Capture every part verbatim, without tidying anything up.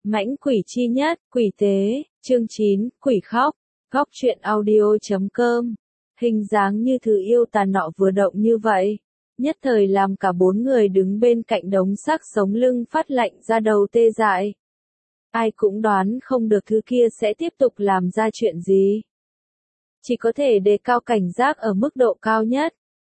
Mãnh quỷ chi nhất, quỷ tế, chương chín, quỷ khóc, góc truyện audio chấm com. Hình dáng như thứ yêu tà nọ vừa động như vậy, nhất thời làm cả bốn người đứng bên cạnh đống xác sống lưng phát lạnh ra đầu tê dại. Ai cũng đoán không được thứ kia sẽ tiếp tục làm ra chuyện gì. Chỉ có thể đề cao cảnh giác ở mức độ cao nhất.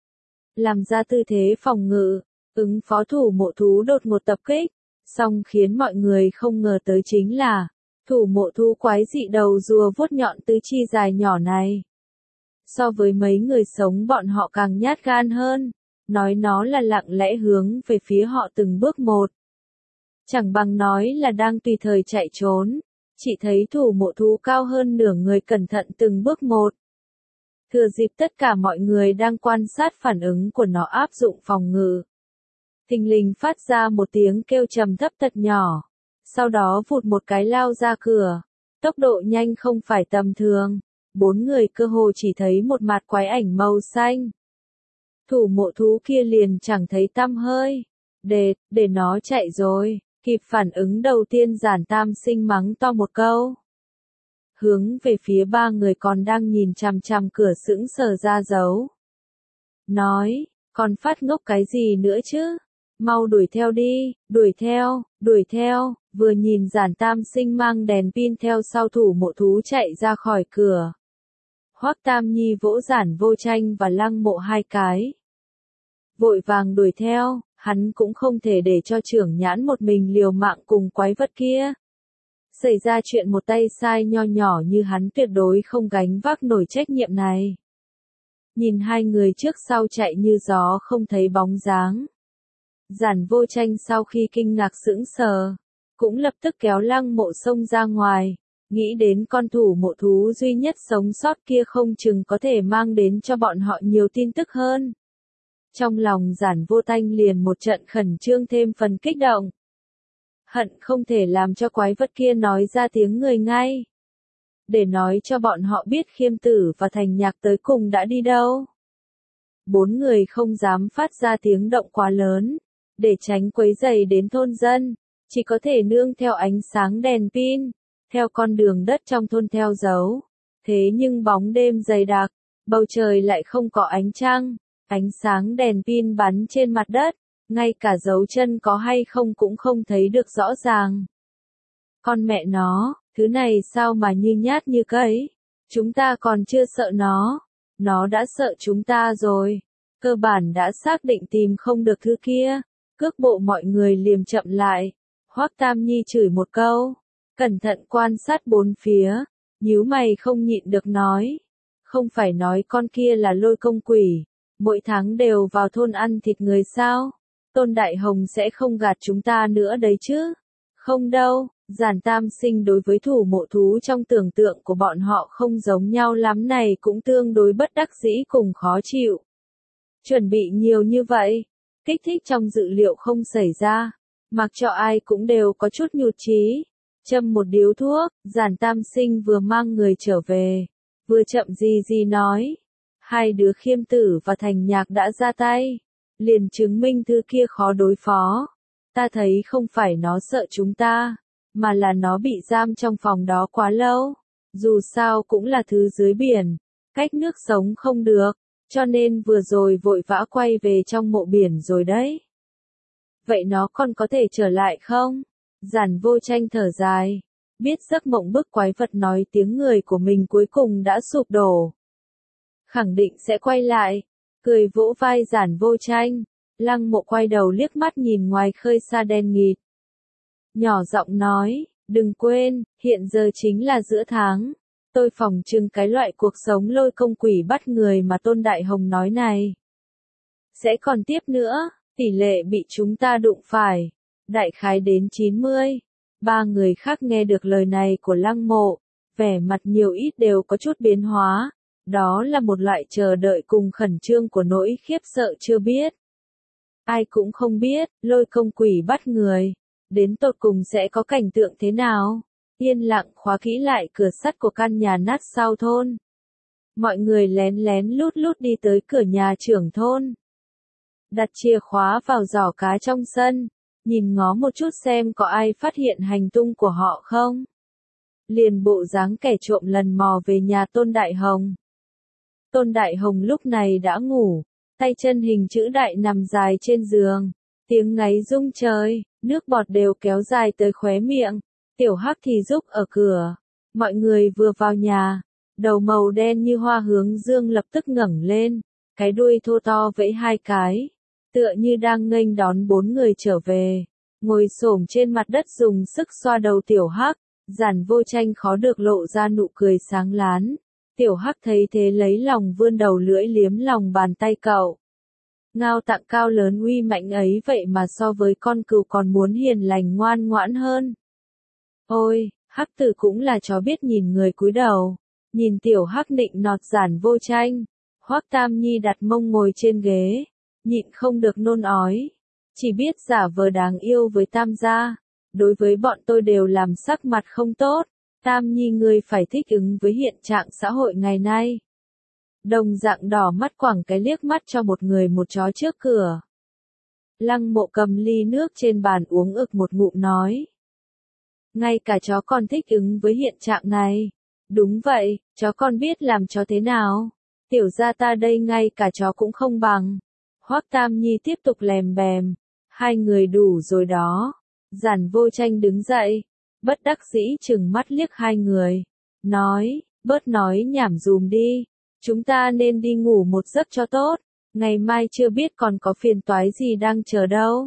Làm ra tư thế phòng ngự, ứng phó thủ mộ thú đột ngột tập kích. Song khiến mọi người không ngờ tới chính là, thủ mộ thú quái dị đầu rùa vuốt nhọn tứ chi dài nhỏ này. So với mấy người sống bọn họ càng nhát gan hơn, nói nó là lặng lẽ hướng về phía họ từng bước một. Chẳng bằng nói là đang tùy thời chạy trốn, chỉ thấy thủ mộ thú cao hơn nửa người cẩn thận từng bước một. Thừa dịp tất cả mọi người đang quan sát phản ứng của nó áp dụng phòng ngự. Thình lình phát ra một tiếng kêu trầm thấp thật nhỏ, sau đó vụt một cái lao ra cửa, tốc độ nhanh không phải tầm thường, bốn người cơ hồ chỉ thấy một mặt quái ảnh màu xanh. Thủ mộ thú kia liền chẳng thấy tăm hơi, để, để nó chạy rồi, kịp phản ứng đầu tiên Giản Tam Sinh mắng to một câu. Hướng về phía ba người còn đang nhìn chằm chằm cửa sững sờ ra dấu. Nói, còn phát ngốc cái gì nữa chứ? Mau đuổi theo đi, đuổi theo, đuổi theo, vừa nhìn Giản Tam Sinh mang đèn pin theo sau thủ mộ thú chạy ra khỏi cửa. Hoắc Tam Nhi vỗ Giản Vô Tranh và Lăng Mộ hai cái. Vội vàng đuổi theo, hắn cũng không thể để cho trưởng nhãn một mình liều mạng cùng quái vật kia. Xảy ra chuyện một tay sai nho nhỏ như hắn tuyệt đối không gánh vác nổi trách nhiệm này. Nhìn hai người trước sau chạy như gió không thấy bóng dáng. Giản Vô Tranh sau khi kinh ngạc sững sờ, cũng lập tức kéo Lăng Mộ xông ra ngoài, nghĩ đến con thủ mộ thú duy nhất sống sót kia không chừng có thể mang đến cho bọn họ nhiều tin tức hơn. Trong lòng Giản Vô Tranh liền một trận khẩn trương thêm phần kích động. Hận không thể làm cho quái vật kia nói ra tiếng người ngay. Để nói cho bọn họ biết Khiêm Tử và Thành Nhạc tới cùng đã đi đâu. Bốn người không dám phát ra tiếng động quá lớn. Để tránh quấy rầy đến thôn dân, chỉ có thể nương theo ánh sáng đèn pin, theo con đường đất trong thôn theo dấu. Thế nhưng bóng đêm dày đặc, bầu trời lại không có ánh trăng, ánh sáng đèn pin bắn trên mặt đất, ngay cả dấu chân có hay không cũng không thấy được rõ ràng. Con mẹ nó, thứ này sao mà như nhát như cấy, chúng ta còn chưa sợ nó, nó đã sợ chúng ta rồi, cơ bản đã xác định tìm không được thứ kia. Cước bộ mọi người liềm chậm lại, Hoắc Tam Nhi chửi một câu, cẩn thận quan sát bốn phía, nhíu mày không nhịn được nói, không phải nói con kia là Lôi Công quỷ, mỗi tháng đều vào thôn ăn thịt người sao, Tôn Đại Hồng sẽ không gạt chúng ta nữa đấy chứ, không đâu, Giản Tam Sinh đối với thủ mộ thú trong tưởng tượng của bọn họ không giống nhau lắm này cũng tương đối bất đắc dĩ cùng khó chịu. Chuẩn bị nhiều như vậy. Kích thích trong dự liệu không xảy ra, mặc cho ai cũng đều có chút nhụt chí. Châm một điếu thuốc, Giản Tam Sinh vừa mang người trở về, vừa chậm gì gì nói. Hai đứa Khiêm Tử và Thành Nhạc đã ra tay, liền chứng minh thứ kia khó đối phó. Ta thấy không phải nó sợ chúng ta, mà là nó bị giam trong phòng đó quá lâu. Dù sao cũng là thứ dưới biển, cách nước sống không được. Cho nên vừa rồi vội vã quay về trong mộ biển rồi đấy. Vậy nó còn có thể trở lại không? Giản Vô Tranh thở dài. Biết giấc mộng bức quái vật nói tiếng người của mình cuối cùng đã sụp đổ. Khẳng định sẽ quay lại. Cười vỗ vai Giản Vô Tranh. Lăng Mộ quay đầu liếc mắt nhìn ngoài khơi xa đen nghịt. Nhỏ giọng nói, đừng quên, hiện giờ chính là giữa tháng. Tôi phỏng chừng cái loại cuộc sống Lôi Công quỷ bắt người mà Tôn Đại Hồng nói này. Sẽ còn tiếp nữa, tỷ lệ bị chúng ta đụng phải. Đại khái đến chín mươi. Ba người khác nghe được lời này của Lăng Mộ, vẻ mặt nhiều ít đều có chút biến hóa. Đó là một loại chờ đợi cùng khẩn trương của nỗi khiếp sợ chưa biết. Ai cũng không biết, Lôi Công quỷ bắt người. Đến tột cùng sẽ có cảnh tượng thế nào? Yên lặng khóa kỹ lại cửa sắt của căn nhà nát sau thôn. Mọi người lén lén lút lút đi tới cửa nhà trưởng thôn. Đặt chìa khóa vào giỏ cá trong sân. nhìn ngó một chút xem có ai phát hiện hành tung của họ không. Liền bộ dáng kẻ trộm lần mò về nhà Tôn Đại Hồng. Tôn Đại Hồng lúc này đã ngủ, tay chân hình chữ đại nằm dài trên giường, tiếng ngáy rung trời, nước bọt đều kéo dài tới khóe miệng. Tiểu Hắc thì giúp ở cửa. Mọi người vừa vào nhà, đầu màu đen như hoa hướng dương lập tức ngẩng lên, cái đuôi thô to vẫy hai cái, tựa như đang nghênh đón bốn người trở về. Ngồi xổm trên mặt đất dùng sức xoa đầu Tiểu Hắc, Giản Vô Tranh khó được lộ ra nụ cười sáng láng. Tiểu Hắc thấy thế lấy lòng vươn đầu lưỡi liếm lòng bàn tay cậu. Ngao Tạng cao lớn uy mạnh ấy vậy mà so với con cừu còn muốn hiền lành ngoan ngoãn hơn. Ôi, Hắc Tử cũng là chó biết nhìn người cúi đầu. Nhìn Tiểu Hắc nịnh nọt Giản Vô Tranh, Hoắc Tam Nhi đặt mông ngồi trên ghế, nhịn không được nôn ói. Chỉ biết giả vờ đáng yêu với Tam gia, đối với bọn tôi đều làm sắc mặt không tốt. Tam Nhi ngươi phải thích ứng với hiện trạng xã hội ngày nay. Đồng dạng đỏ mắt quẳng cái liếc mắt cho một người một chó trước cửa. Lăng Mộ cầm ly nước trên bàn uống ực một ngụm nói. Ngay cả chó con thích ứng với hiện trạng này. Đúng vậy, chó con biết làm chó thế nào. Tiểu gia ta đây ngay cả chó cũng không bằng. Hoắc Tam Nhi tiếp tục lèm bèm. Hai người đủ rồi đó. Giản Vô Tranh đứng dậy, bất đắc dĩ chừng mắt liếc hai người. Nói, bớt nói nhảm dùm đi. Chúng ta nên đi ngủ một giấc cho tốt. Ngày mai chưa biết còn có phiền toái gì đang chờ đâu.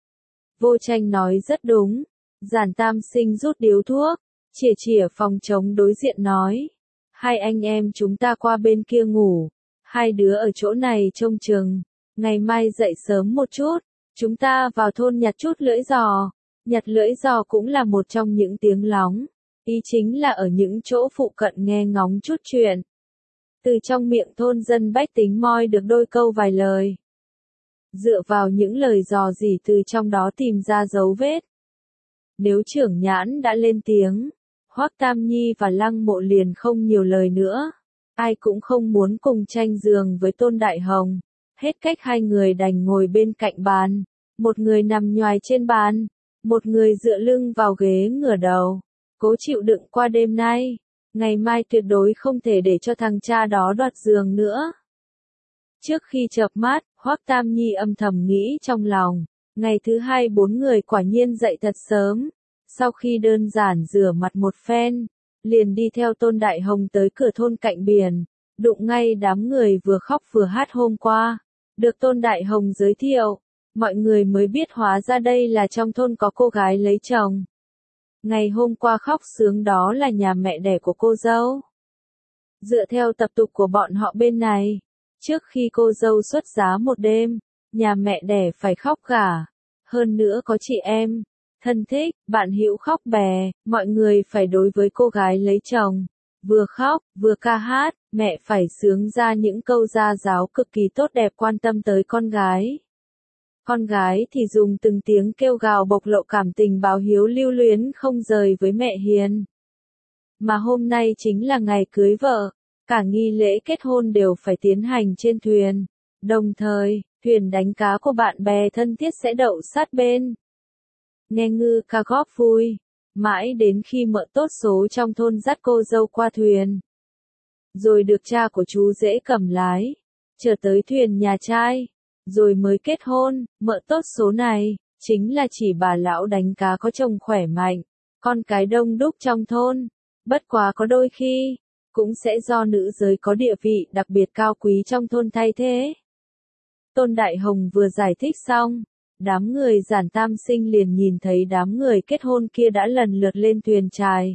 Vô Tranh nói rất đúng. Giản Tam Sinh rút điếu thuốc, chìa chìa phòng trống đối diện nói. Hai anh em chúng ta qua bên kia ngủ. Hai đứa ở chỗ này trông chừng. Ngày mai dậy sớm một chút. Chúng ta vào thôn nhặt chút lưỡi giò. Nhặt lưỡi giò cũng là một trong những tiếng lóng. Ý chính là ở những chỗ phụ cận nghe ngóng chút chuyện. Từ trong miệng thôn dân bách tính moi được đôi câu vài lời. Dựa vào những lời dò dỉ từ trong đó tìm ra dấu vết. Nếu trưởng nhãn đã lên tiếng, Hoắc Tam Nhi và Lăng Mộ liền không nhiều lời nữa. Ai cũng không muốn cùng tranh giường với Tôn Đại Hồng. Hết cách hai người đành ngồi bên cạnh bàn. Một người nằm nhoài trên bàn. Một người dựa lưng vào ghế ngửa đầu. Cố chịu đựng qua đêm nay. Ngày mai tuyệt đối không thể để cho thằng cha đó đoạt giường nữa. Trước khi chợp mắt, Hoắc Tam Nhi âm thầm nghĩ trong lòng. Ngày thứ hai bốn người quả nhiên dậy thật sớm. Sau khi đơn giản rửa mặt một phen, liền đi theo Tôn Đại Hồng tới cửa thôn cạnh biển. Đụng ngay đám người vừa khóc vừa hát hôm qua. Được Tôn Đại Hồng giới thiệu, mọi người mới biết hóa ra đây là trong thôn có cô gái lấy chồng. Ngày hôm qua khóc sướng đó là nhà mẹ đẻ của cô dâu. Dựa theo tập tục của bọn họ bên này, trước khi cô dâu xuất giá một đêm, nhà mẹ đẻ phải khóc cả. Hơn nữa có chị em, thân thích, bạn hữu khóc bè, mọi người phải đối với cô gái lấy chồng. Vừa khóc, vừa ca hát, mẹ phải sướng ra những câu gia giáo cực kỳ tốt đẹp quan tâm tới con gái. Con gái thì dùng từng tiếng kêu gào bộc lộ cảm tình báo hiếu lưu luyến không rời với mẹ hiền. Mà hôm nay chính là ngày cưới vợ, cả nghi lễ kết hôn đều phải tiến hành trên thuyền. Đồng thời, thuyền đánh cá của bạn bè thân thiết sẽ đậu sát bên. Nghe ngư ca góp vui, mãi đến khi mợ tốt số trong thôn dắt cô dâu qua thuyền. Rồi được cha của chú rể cầm lái, trở tới thuyền nhà trai. Rồi mới kết hôn, mợ tốt số này, chính là chỉ bà lão đánh cá có chồng khỏe mạnh, con cái đông đúc trong thôn. Bất quá có đôi khi, cũng sẽ do nữ giới có địa vị đặc biệt cao quý trong thôn thay thế. Tôn Đại Hồng vừa giải thích xong, đám người Giản Tam Sinh liền nhìn thấy đám người kết hôn kia đã lần lượt lên thuyền chài.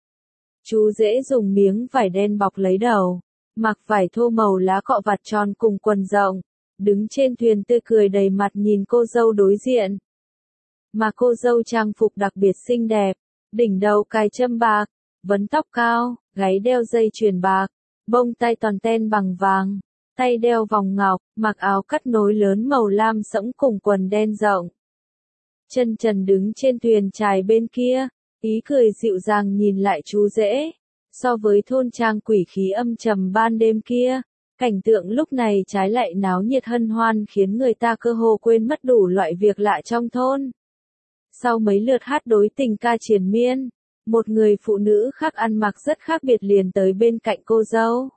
Chú rể dùng miếng vải đen bọc lấy đầu, mặc vải thô màu lá cọ vạt tròn cùng quần rộng. Đứng trên thuyền tươi cười đầy mặt nhìn cô dâu đối diện. Mà cô dâu trang phục đặc biệt xinh đẹp, đỉnh đầu cài châm bạc, vấn tóc cao, gáy đeo dây chuyền bạc, bông tai toàn ten bằng vàng, tay đeo vòng ngọc, mặc áo cắt nối lớn màu lam sẫm cùng quần đen rộng. Chân trần đứng trên thuyền chài bên kia, ý cười dịu dàng nhìn lại chú rể. So với thôn trang quỷ khí âm trầm ban đêm kia, cảnh tượng lúc này trái lại náo nhiệt hân hoan khiến người ta cơ hồ quên mất đủ loại việc lạ trong thôn. Sau mấy lượt hát đối tình ca triền miên, một người phụ nữ khác ăn mặc rất khác biệt liền tới bên cạnh cô dâu.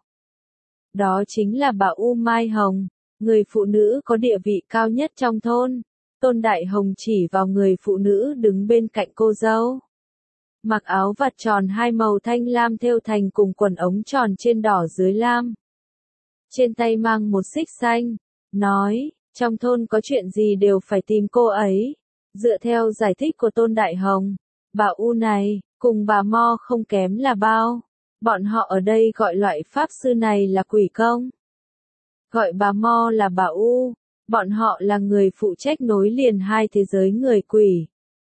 Đó chính là bà U Mai Hồng, người phụ nữ có địa vị cao nhất trong thôn. Tôn Đại Hồng chỉ vào người phụ nữ đứng bên cạnh cô dâu. Mặc áo vạt tròn hai màu thanh lam thêu thành cùng quần ống tròn trên đỏ dưới lam. Trên tay mang một xích xanh, nói, trong thôn có chuyện gì đều phải tìm cô ấy. Dựa theo giải thích của Tôn Đại Hồng, bà U này, cùng bà Mo không kém là bao. Bọn họ ở đây gọi loại pháp sư này là quỷ công. Gọi bà Mo là bà U, bọn họ là người phụ trách nối liền hai thế giới người quỷ.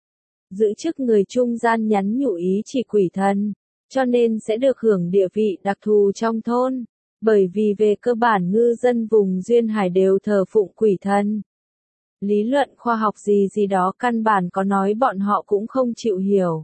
Giữ chức người trung gian nhắn nhủ ý chỉ quỷ thần, cho nên sẽ được hưởng địa vị đặc thù trong thôn, bởi vì về cơ bản ngư dân vùng duyên hải đều thờ phụng quỷ thần. Lý luận khoa học gì gì đó căn bản có nói bọn họ cũng không chịu hiểu.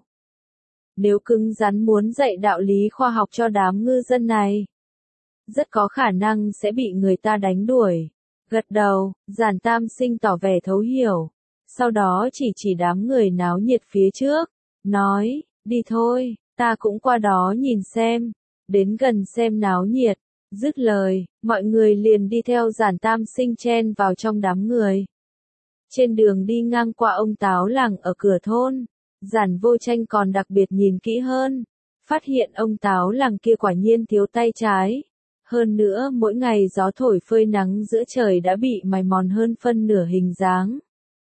Nếu cứng rắn muốn dạy đạo lý khoa học cho đám ngư dân này, rất có khả năng sẽ bị người ta đánh đuổi. Gật đầu, Giản Tam Sinh tỏ vẻ thấu hiểu. Sau đó chỉ chỉ đám người náo nhiệt phía trước, nói, đi thôi, ta cũng qua đó nhìn xem, đến gần xem náo nhiệt. Dứt lời, mọi người liền đi theo Giản Tam Sinh chen vào trong đám người. Trên đường đi ngang qua ông táo làng ở cửa thôn, Giản Vô Tranh còn đặc biệt nhìn kỹ hơn, phát hiện ông táo làng kia quả nhiên thiếu tay trái. Hơn nữa mỗi ngày gió thổi phơi nắng giữa trời đã bị mài mòn hơn phân nửa hình dáng.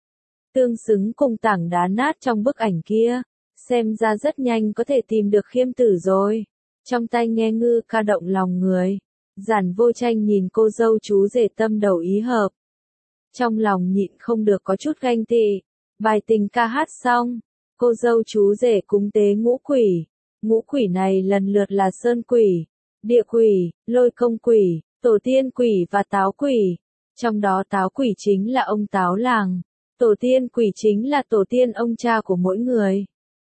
Tương xứng cùng tảng đá nát trong bức ảnh kia, xem ra rất nhanh có thể tìm được Khiêm Tử rồi. Trong tai nghe ngư ca động lòng người, Giản Vô Tranh nhìn cô dâu chú rể tâm đầu ý hợp. Trong lòng nhịn không được có chút ganh tị, bài tình ca hát xong, cô dâu chú rể cúng tế ngũ quỷ. Ngũ quỷ này lần lượt là sơn quỷ, địa quỷ, lôi công quỷ, tổ tiên quỷ và táo quỷ. Trong đó táo quỷ chính là ông táo làng, tổ tiên quỷ chính là tổ tiên ông cha của mỗi người.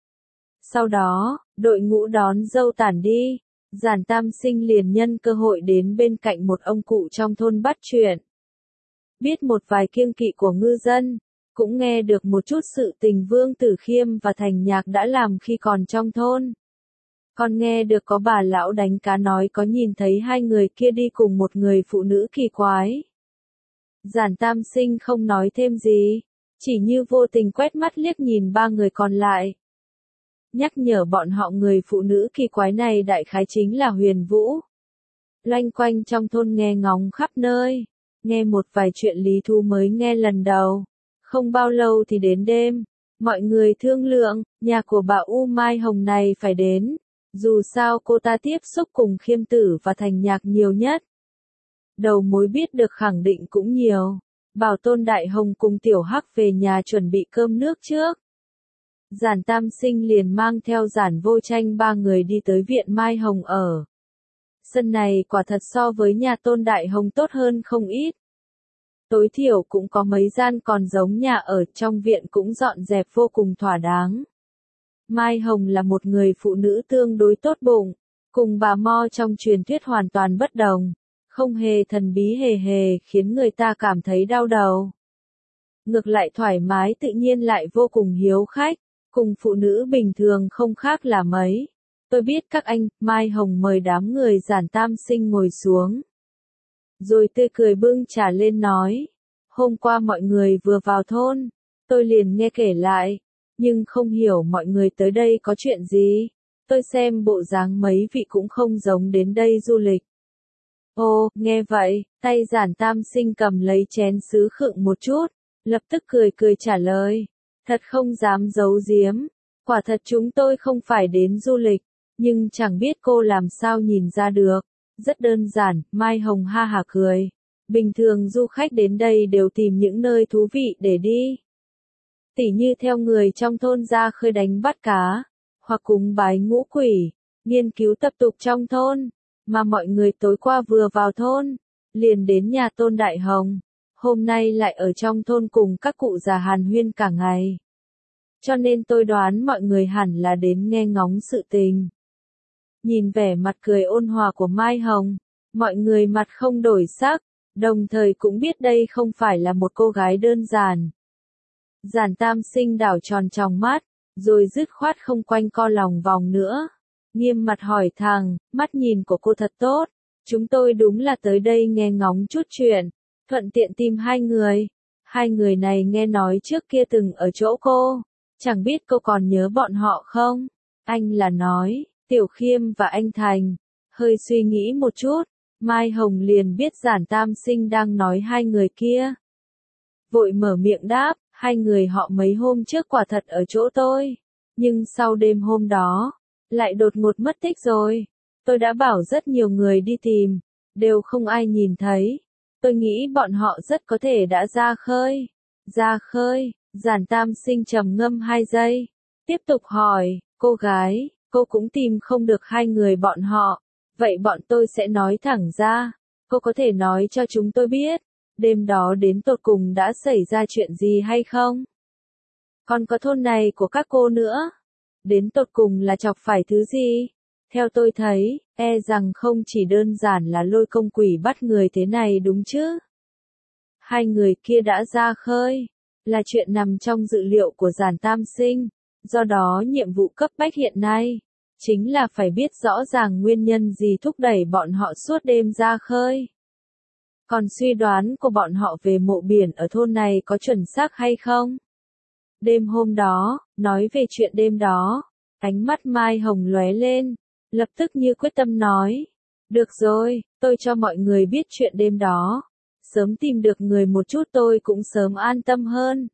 Sau đó, đội ngũ đón dâu tản đi, Giản Tam Sinh liền nhân cơ hội đến bên cạnh một ông cụ trong thôn bắt chuyện. Biết một vài kiêng kỵ của ngư dân, cũng nghe được một chút sự tình Vương Tử Khiêm và Thành Nhạc đã làm khi còn trong thôn. Còn nghe được có bà lão đánh cá nói có nhìn thấy hai người kia đi cùng một người phụ nữ kỳ quái. Giản Tam Sinh không nói thêm gì, chỉ như vô tình quét mắt liếc nhìn ba người còn lại. Nhắc nhở bọn họ người phụ nữ kỳ quái này đại khái chính là Huyền Vũ. Loanh quanh trong thôn nghe ngóng khắp nơi, nghe một vài chuyện lý thú mới nghe lần đầu. Không bao lâu thì đến đêm, mọi người thương lượng, nhà của bà U Mai Hồng này phải đến. Dù sao cô ta tiếp xúc cùng Khiêm Tử và Thành Nhạc nhiều nhất. Đầu mối biết được khẳng định cũng nhiều. Bảo Tôn Đại Hồng cùng Tiểu Hắc về nhà chuẩn bị cơm nước trước. Giản Tam Sinh liền mang theo Giản Vô Tranh ba người đi tới viện Mai Hồng ở. Sân này quả thật so với nhà Tôn Đại Hồng tốt hơn không ít. Tối thiểu cũng có mấy gian còn giống nhà ở, trong viện cũng dọn dẹp vô cùng thỏa đáng. Mai Hồng là một người phụ nữ tương đối tốt bụng, cùng bà Mo trong truyền thuyết hoàn toàn bất đồng, không hề thần bí hề hề khiến người ta cảm thấy đau đầu. Ngược lại thoải mái tự nhiên lại vô cùng hiếu khách, cùng phụ nữ bình thường không khác là mấy. Tôi biết các anh, Mai Hồng mời đám người Giản Tam Sinh ngồi xuống. Rồi tươi cười bưng trà lên nói, hôm qua mọi người vừa vào thôn, tôi liền nghe kể lại. Nhưng không hiểu mọi người tới đây có chuyện gì. Tôi xem bộ dáng mấy vị cũng không giống đến đây du lịch. Ồ, nghe vậy, tay Giản Tam Sinh cầm lấy chén sứ khựng một chút, lập tức cười cười trả lời. Thật không dám giấu giếm, quả thật chúng tôi không phải đến du lịch, nhưng chẳng biết cô làm sao nhìn ra được. Rất đơn giản, Mai Hồng ha hả cười. Bình thường du khách đến đây đều tìm những nơi thú vị để đi. Tỉ như theo người trong thôn ra khơi đánh bắt cá, hoặc cúng bái ngũ quỷ, nghiên cứu tập tục trong thôn, mà mọi người tối qua vừa vào thôn, liền đến nhà Tôn Đại Hồng, hôm nay lại ở trong thôn cùng các cụ già hàn huyên cả ngày. Cho nên tôi đoán mọi người hẳn là đến nghe ngóng sự tình. Nhìn vẻ mặt cười ôn hòa của Mai Hồng, mọi người mặt không đổi sắc, đồng thời cũng biết đây không phải là một cô gái đơn giản. Giản Tam Sinh đảo tròn tròng mắt, rồi dứt khoát không quanh co lòng vòng nữa. Nghiêm mặt hỏi thẳng, mắt nhìn của cô thật tốt. Chúng tôi đúng là tới đây nghe ngóng chút chuyện, thuận tiện tìm hai người. Hai người này nghe nói trước kia từng ở chỗ cô, chẳng biết cô còn nhớ bọn họ không? Anh là nói, Tiểu Khiêm và anh Thành. Hơi suy nghĩ một chút, Mai Hồng liền biết Giản Tam Sinh đang nói hai người kia. Vội mở miệng đáp, hai người họ mấy hôm trước quả thật ở chỗ tôi. Nhưng sau đêm hôm đó, lại đột ngột mất tích rồi. Tôi đã bảo rất nhiều người đi tìm, đều không ai nhìn thấy. Tôi nghĩ bọn họ rất có thể đã ra khơi. Ra khơi, Giản Tam Sinh trầm ngâm hai giây. Tiếp tục hỏi, cô gái, cô cũng tìm không được hai người bọn họ. Vậy bọn tôi sẽ nói thẳng ra. Cô có thể nói cho chúng tôi biết, đêm đó đến tột cùng đã xảy ra chuyện gì hay không? Còn có thôn này của các cô nữa. Đến tột cùng là chọc phải thứ gì? Theo tôi thấy, e rằng không chỉ đơn giản là lôi công quỷ bắt người thế này đúng chứ? Hai người kia đã ra khơi, là chuyện nằm trong dự liệu của Giản Tam Sinh. Do đó nhiệm vụ cấp bách hiện nay, chính là phải biết rõ ràng nguyên nhân gì thúc đẩy bọn họ suốt đêm ra khơi. Còn suy đoán của bọn họ về mộ biển ở thôn này có chuẩn xác hay không? Đêm hôm đó, nói về chuyện đêm đó, ánh mắt Mai Hồng lóe lên, lập tức như quyết tâm nói. Được rồi, tôi cho mọi người biết chuyện đêm đó. Sớm tìm được người một chút tôi cũng sớm an tâm hơn.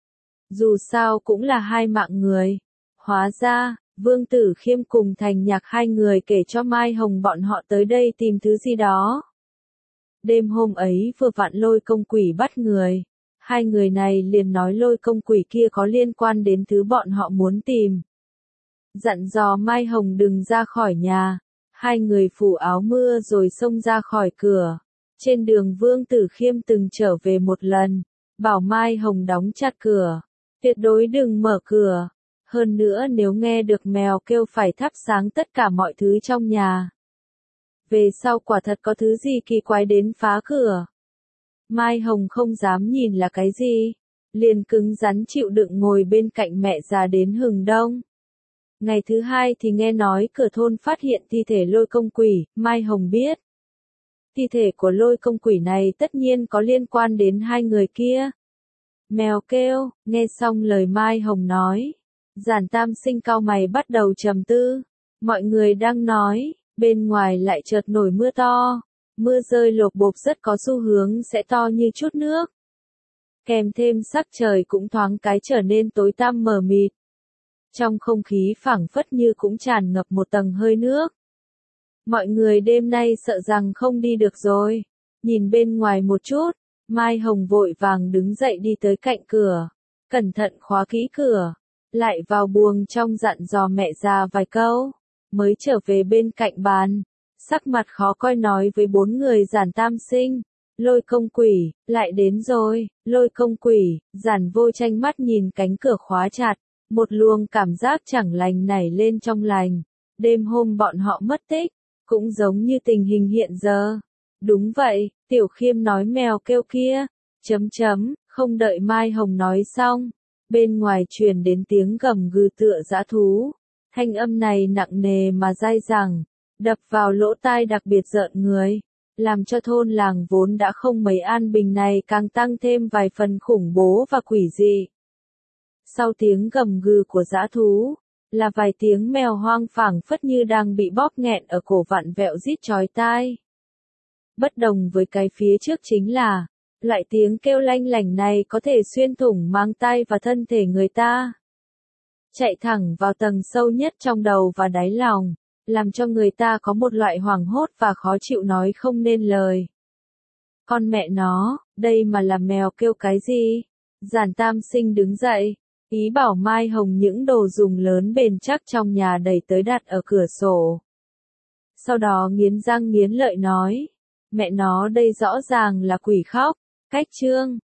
Dù sao cũng là hai mạng người. Hóa ra, Vương Tử Khiêm cùng Thành Nhạc hai người kể cho Mai Hồng bọn họ tới đây tìm thứ gì đó. Đêm hôm ấy vừa vặn lôi công quỷ bắt người. Hai người này liền nói lôi công quỷ kia có liên quan đến thứ bọn họ muốn tìm. Dặn dò Mai Hồng đừng ra khỏi nhà. Hai người phủ áo mưa rồi xông ra khỏi cửa. Trên đường Vương Tử Khiêm từng trở về một lần, bảo Mai Hồng đóng chặt cửa. Tuyệt đối đừng mở cửa. Hơn nữa nếu nghe được mèo kêu phải thắp sáng tất cả mọi thứ trong nhà. Về sau quả thật có thứ gì kỳ quái đến phá cửa. Mai Hồng không dám nhìn là cái gì. Liền cứng rắn chịu đựng ngồi bên cạnh mẹ già đến hừng đông. Ngày thứ hai thì nghe nói cửa thôn phát hiện thi thể lôi công quỷ, Mai Hồng biết. Thi thể của lôi công quỷ này tất nhiên có liên quan đến hai người kia. Mèo kêu, nghe xong lời Mai Hồng nói. Giản Tam Sinh cau mày bắt đầu trầm tư. Mọi người đang nói, bên ngoài lại chợt nổi mưa to. Mưa rơi lộp bộp rất có xu hướng sẽ to như chút nước. Kèm thêm sắc trời cũng thoáng cái trở nên tối tăm mờ mịt. Trong không khí phảng phất như cũng tràn ngập một tầng hơi nước. Mọi người đêm nay sợ rằng không đi được rồi. Nhìn bên ngoài một chút, Mai Hồng vội vàng đứng dậy đi tới cạnh cửa. Cẩn thận khóa kỹ cửa. Lại vào buồng trong dặn dò mẹ già vài câu. Mới trở về bên cạnh bàn. Sắc mặt khó coi nói với bốn người Giản Tam Sinh. Lôi công quỷ, lại đến rồi. Lôi công quỷ, Giản Vô Tranh mắt nhìn cánh cửa khóa chặt. Một luồng cảm giác chẳng lành nảy lên trong lành. Đêm hôm bọn họ mất tích. Cũng giống như tình hình hiện giờ. Đúng vậy, Tiểu Khiêm nói mèo kêu kia. Chấm chấm, không đợi Mai Hồng nói xong. Bên ngoài truyền đến tiếng gầm gừ tựa dã thú. Thanh âm này nặng nề mà dai dẳng. Đập vào lỗ tai đặc biệt rợn người. Làm cho thôn làng vốn đã không mấy an bình này càng tăng thêm vài phần khủng bố và quỷ dị. Sau tiếng gầm gừ của dã thú, là vài tiếng mèo hoang phảng phất như đang bị bóp nghẹn ở cổ vặn vẹo rít chói tai. Bất đồng với cái phía trước chính là, loại tiếng kêu lanh lảnh này có thể xuyên thủng mang tai và thân thể người ta. Chạy thẳng vào tầng sâu nhất trong đầu và đáy lòng, làm cho người ta có một loại hoảng hốt và khó chịu nói không nên lời. Con mẹ nó, đây mà là mèo kêu cái gì? Giản Tam Sinh đứng dậy. Ý bảo Mai Hồng những đồ dùng lớn bền chắc trong nhà đẩy tới đặt ở cửa sổ. Sau đó nghiến răng nghiến lợi nói. Mẹ nó đây rõ ràng là quỷ khóc. Cách chương.